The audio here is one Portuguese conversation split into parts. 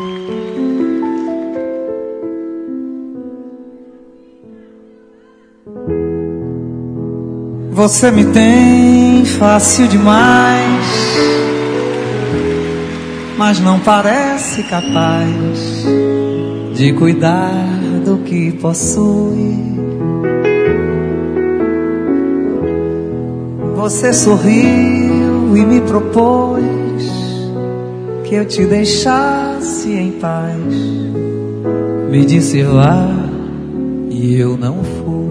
Você me tem fácil demais, mas não parece capaz de cuidar do que possui. Você sorriu e me propôs que eu te deixasse em paz. Me disse vá e eu não fui.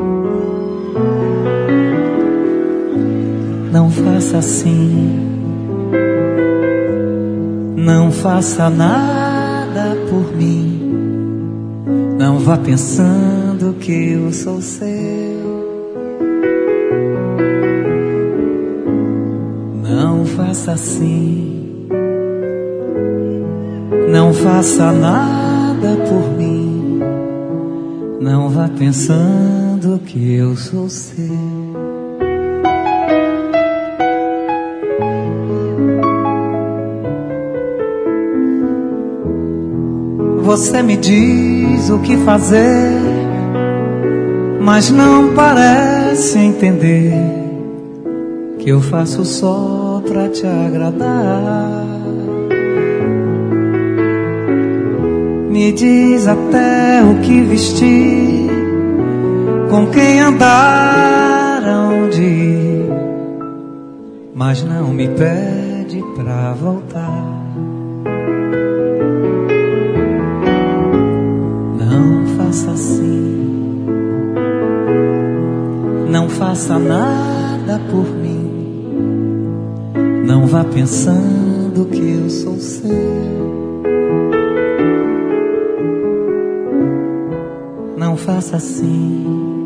Não faça assim, não faça nada por mim. Não vá pensando que eu sou seu. Não faça assim, não faça nada por mim. Não vá pensando que eu sou seu. Você me diz o que fazer, mas não parece entender que eu faço só pra te agradar. Me diz até o que vestir, com quem andar, aonde ir, mas não me pede pra voltar. Não faça assim, não faça nada por mim. Não vá pensando que eu sou seu. Não faça assim,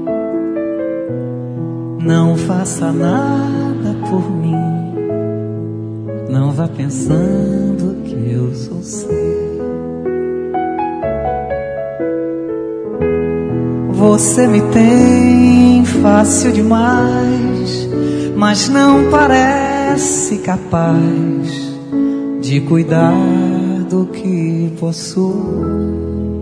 não faça nada por mim. Não vá pensando que eu sou seu. Você me tem fácil demais, mas não parece capaz de cuidar do que possui.